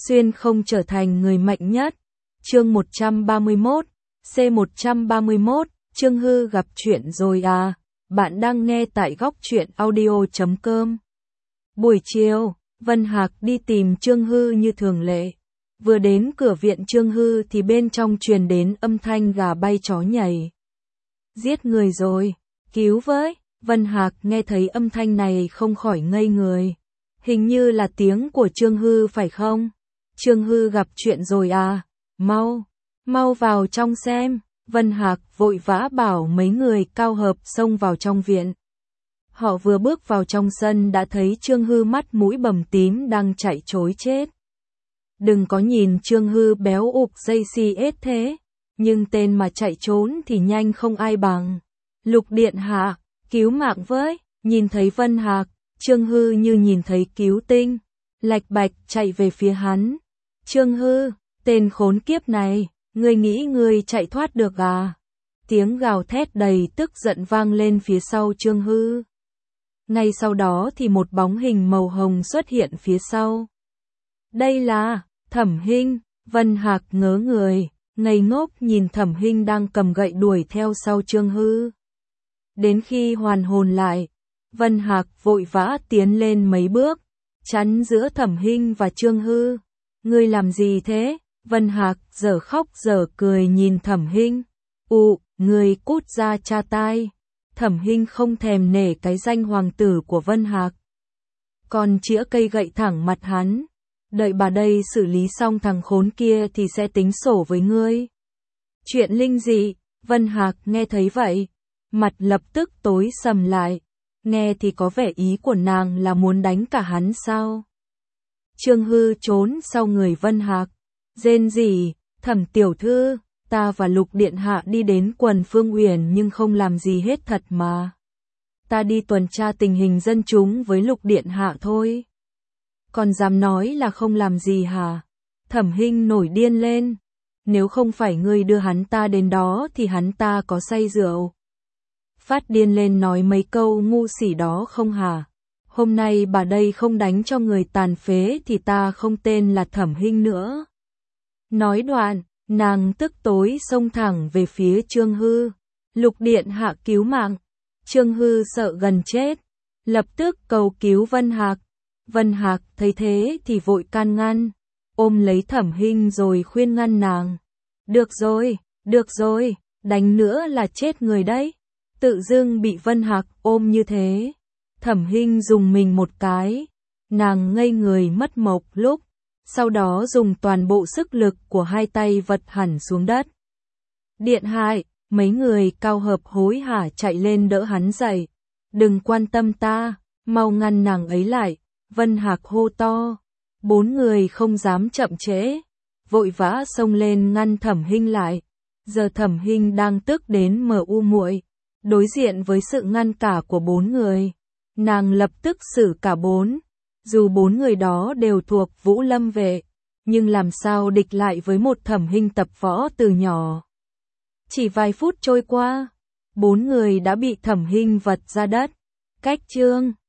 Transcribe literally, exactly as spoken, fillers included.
xuyên không trở thành người mạnh nhất. Chương một trăm ba mươi mốt, C một trăm ba mươi mốt, Trương Hư gặp chuyện rồi à? Bạn đang nghe tại góc truyện audio chấm com. Buổi chiều, Vân Hạc đi tìm Trương Hư như thường lệ. Vừa đến cửa viện Trương Hư thì bên trong truyền đến âm thanh gà bay chó nhảy. Giết người rồi, cứu với. Vân Hạc nghe thấy âm thanh này không khỏi ngây người. Hình như là tiếng của Trương Hư phải không? Trương Hư gặp chuyện rồi à? Mau, mau vào trong xem. Vân Hạc vội vã bảo mấy người cao hợp xông vào trong viện. Họ vừa bước vào trong sân đã thấy Trương Hư mắt mũi bầm tím đang chạy trối chết. Đừng có nhìn Trương Hư béo ục dây xi ết thế, nhưng tên mà chạy trốn thì nhanh không ai bằng. Lục điện hạ, cứu mạng với. Nhìn thấy Vân Hạc, Trương Hư như nhìn thấy cứu tinh, lạch bạch chạy về phía hắn. Trương Hư, tên khốn kiếp này, ngươi nghĩ ngươi chạy thoát được à? Tiếng gào thét đầy tức giận vang lên phía sau Trương Hư. Ngay sau đó thì một bóng hình màu hồng xuất hiện phía sau. Đây là Thẩm Hinh. Vân Hạc ngớ người, ngây ngốc nhìn Thẩm Hinh đang cầm gậy đuổi theo sau Trương Hư. Đến khi hoàn hồn lại, Vân Hạc vội vã tiến lên mấy bước, chắn giữa Thẩm Hinh và Trương Hư. Ngươi làm gì thế? Vân Hạc dở khóc dở cười nhìn Thẩm Hinh. Ụ, ngươi cút ra cha tai. Thẩm Hinh không thèm nể cái danh hoàng tử của Vân Hạc, còn chĩa cây gậy thẳng mặt hắn. Đợi bà đây xử lý xong thằng khốn kia thì sẽ tính sổ với ngươi. Chuyện linh dị. Vân Hạc nghe thấy vậy, mặt lập tức tối sầm lại. Nghe thì có vẻ ý của nàng là muốn đánh cả hắn sao? Trương Hư trốn sau người Vân Hạc, rên rỉ, Thẩm tiểu thư, ta và Lục điện hạ đi đến quần Phương Uyển nhưng không làm gì hết thật mà. Ta đi tuần tra tình hình dân chúng với Lục điện hạ thôi. Còn dám nói là không làm gì hả? Thẩm Hinh nổi điên lên. Nếu không phải ngươi đưa hắn ta đến đó thì hắn ta có say rượu. Phát điên lên nói mấy câu ngu xỉ đó không hả? Hôm nay bà đây không đánh cho người tàn phế thì ta không tên là Thẩm Hinh nữa. Nói đoạn, nàng tức tối xông thẳng về phía Trương Hư. Lục điện hạ cứu mạng. Trương Hư sợ gần chết, lập tức cầu cứu Vân Hạc. Vân Hạc thấy thế thì vội can ngăn, ôm lấy Thẩm Hinh rồi khuyên ngăn nàng. Được rồi, được rồi, đánh nữa là chết người đấy. Tự dưng bị Vân Hạc ôm như thế, Thẩm Hinh dùng mình một cái, nàng ngây người mất một lúc, sau đó dùng toàn bộ sức lực của hai tay vật hẳn xuống đất. Điện hạ, mấy người cao hợp hối hả chạy lên đỡ hắn dậy. Đừng quan tâm ta, mau ngăn nàng ấy lại. Vân Hạc hô to. Bốn người không dám chậm trễ, vội vã xông lên ngăn Thẩm Hinh lại. Giờ Thẩm Hinh đang tức đến mờ u muội. Đối diện với sự ngăn cả của bốn người, nàng lập tức xử cả bốn. Dù bốn người đó đều thuộc Vũ Lâm vệ, nhưng làm sao địch lại với một Thẩm Hinh tập võ từ nhỏ. Chỉ vài phút trôi qua, bốn người đã bị Thẩm Hinh vật ra đất. Cách chương